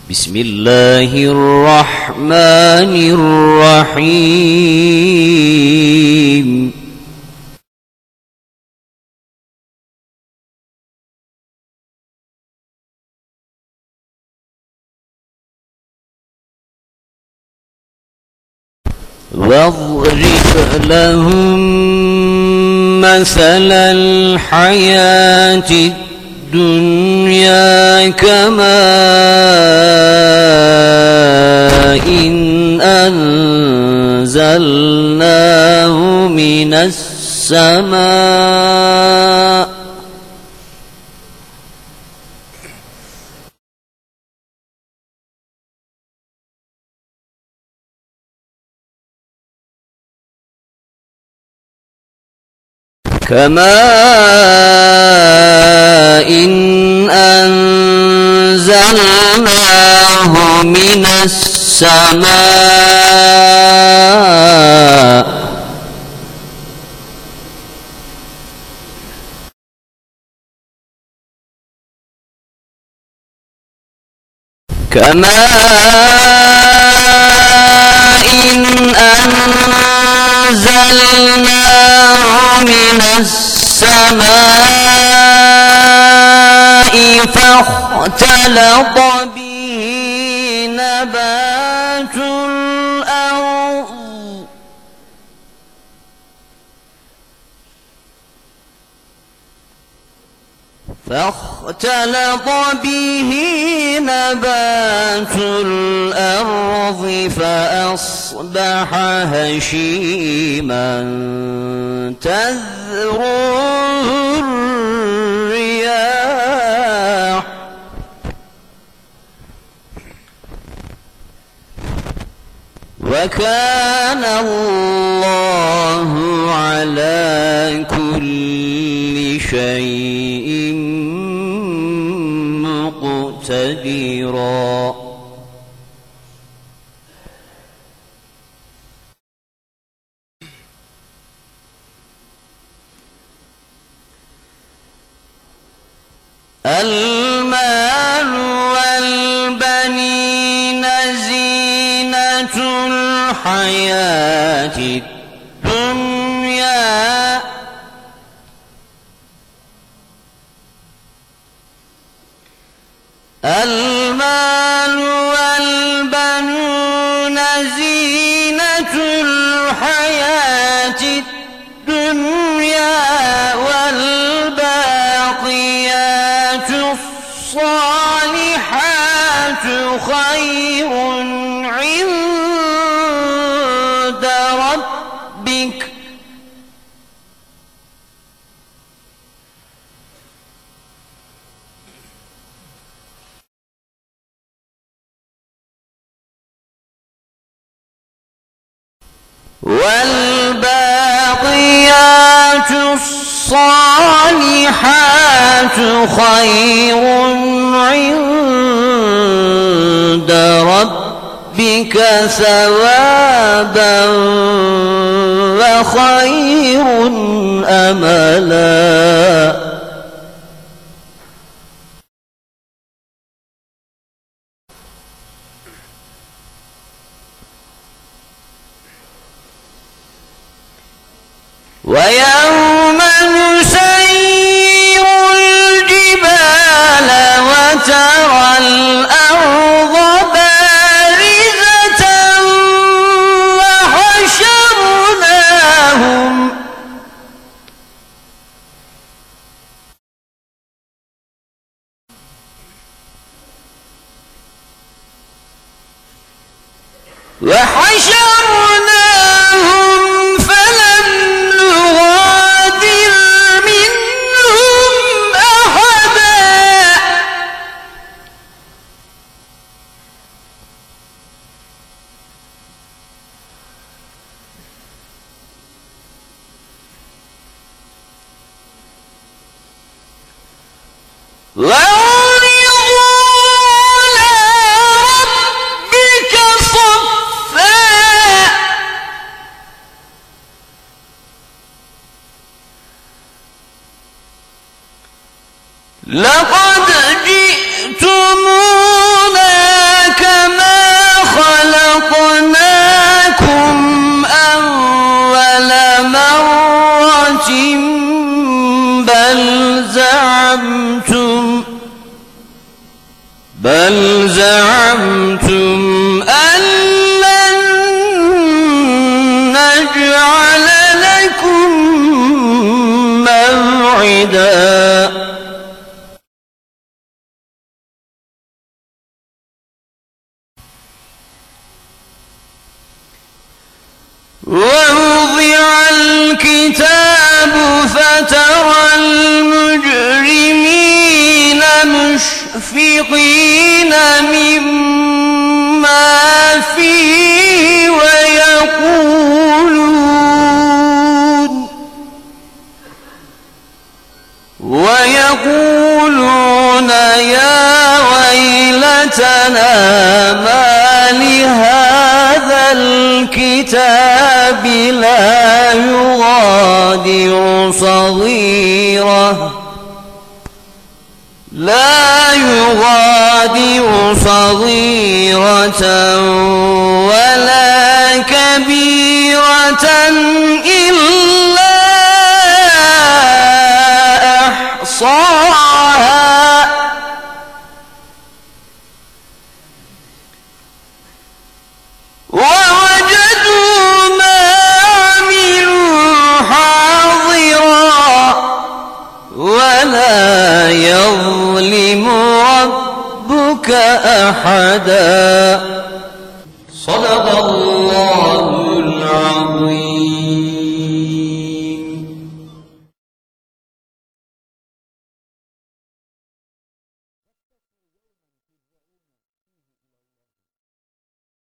بسم الله الرحمن الرحيم واضرب لهم مثل الحياة الدنيا كماء إن أنزلناه من السماء أنزلناه من السماء أنزلناه من السماء فاختلط به نبات الأرض فأصبح هشيما تذروه الرياح وكان الله على كل شيء مقتدرا المال والبنين زينة الحياة الدنيا المال والبنون زينة الحياة الدنيا والباقيات الصالحات خير عند ربك والباقيات الصالحات خير عند ربك ثوابا وخير أملا ويوم نسير الجبال وترى الأرض بارزة وحشرناهم فلم نغادر منهم أحدا لقد جئتمونا بل زعمتم أن لن نجعل لكم موعدا ووضع الكتاب فترى المجرمين مشفقين مما فيه ويقولون يا ويلتنا ما لهذا الكتاب لا يغادر صغيرة ولا كبيرة إلا أحصاها ووجدوا ما عملوا حاضرا ولا يظلم ربك أحدا